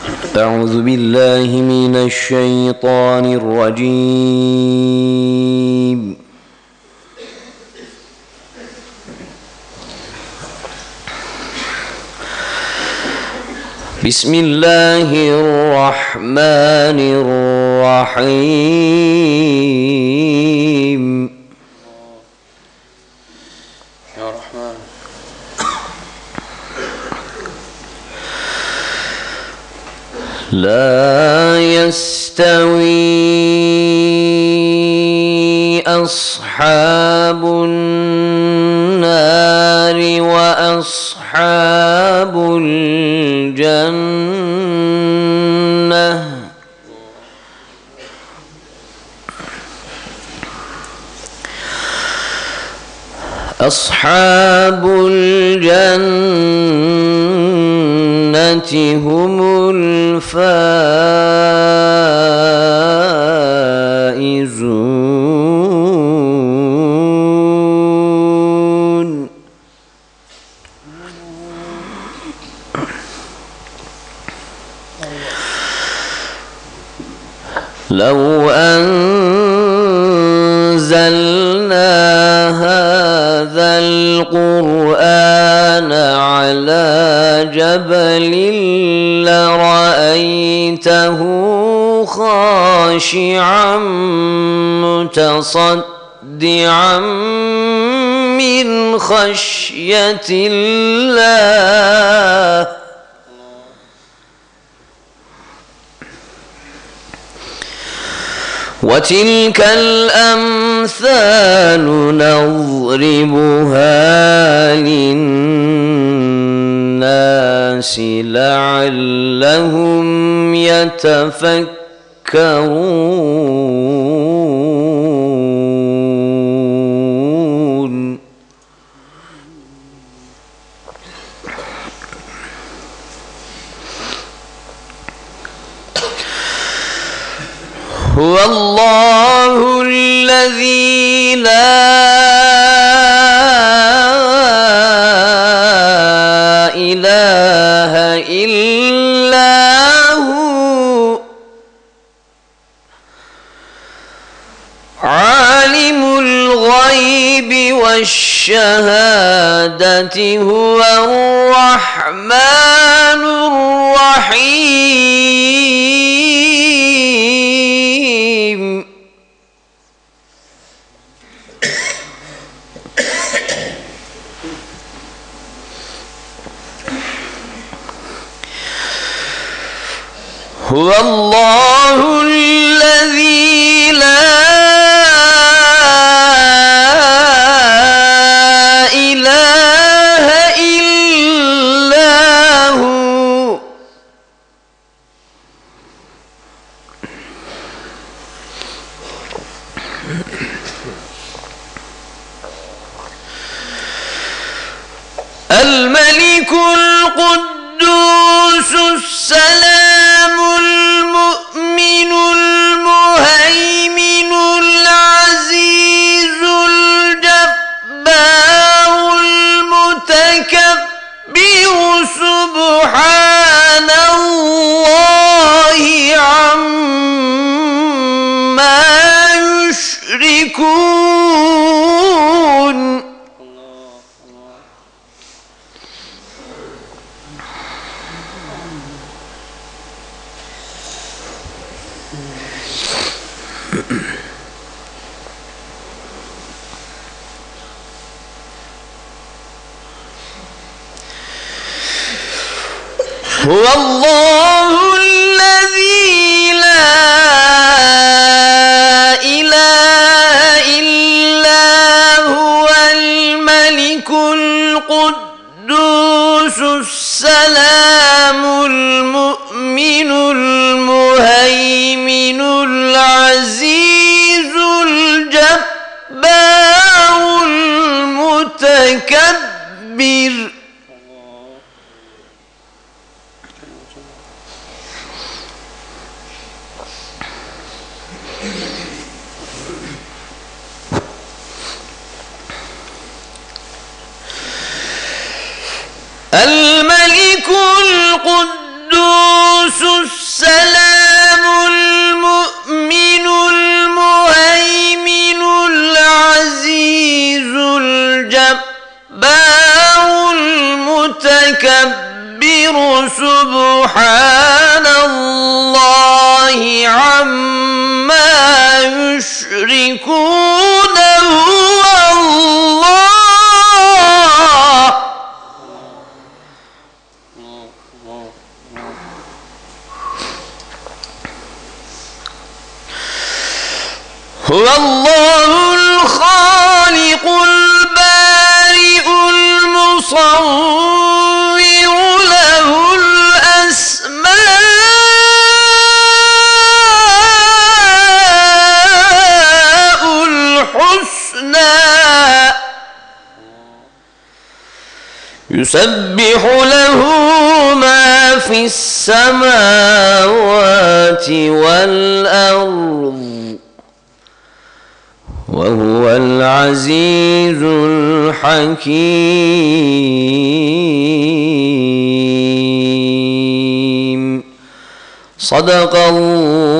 أعوذ بالله من الشيطان الرجيم. بسم الله الرحمن الرحيم. يا رحمن. لا يستوي أصحاب النار وأصحاب الجنة أصحاب الجنة هم الفائزون. لو أنزلنا هذا القرآن على جبل لرأيته خاشعا متصدعا من خشية الله. وتلك الأمثال نضربها للناس لعلهم يتفكرون. هو الله الذي لا إله إلا هو عالم الغيب والشهادة هو الرحمن الرحيم. هو الله الذي لا إله إلا هو الملك القدوس السلام المؤمن المهيمن العزيز الجبار المتكبر سبحان الله عما يشركون. هو الله الذي لا إله إلا هو الملك القدوس السلام المؤمن المهيمن العزيز الجبار المتكبر. الملك القدوس سبحان الله عما يشركون هو الله. هو الله الخالق البارئ المصور له الأسماء الحسنى يسبح له ما في السماوات والأرض وهو العزيز الحكيم. صدق الله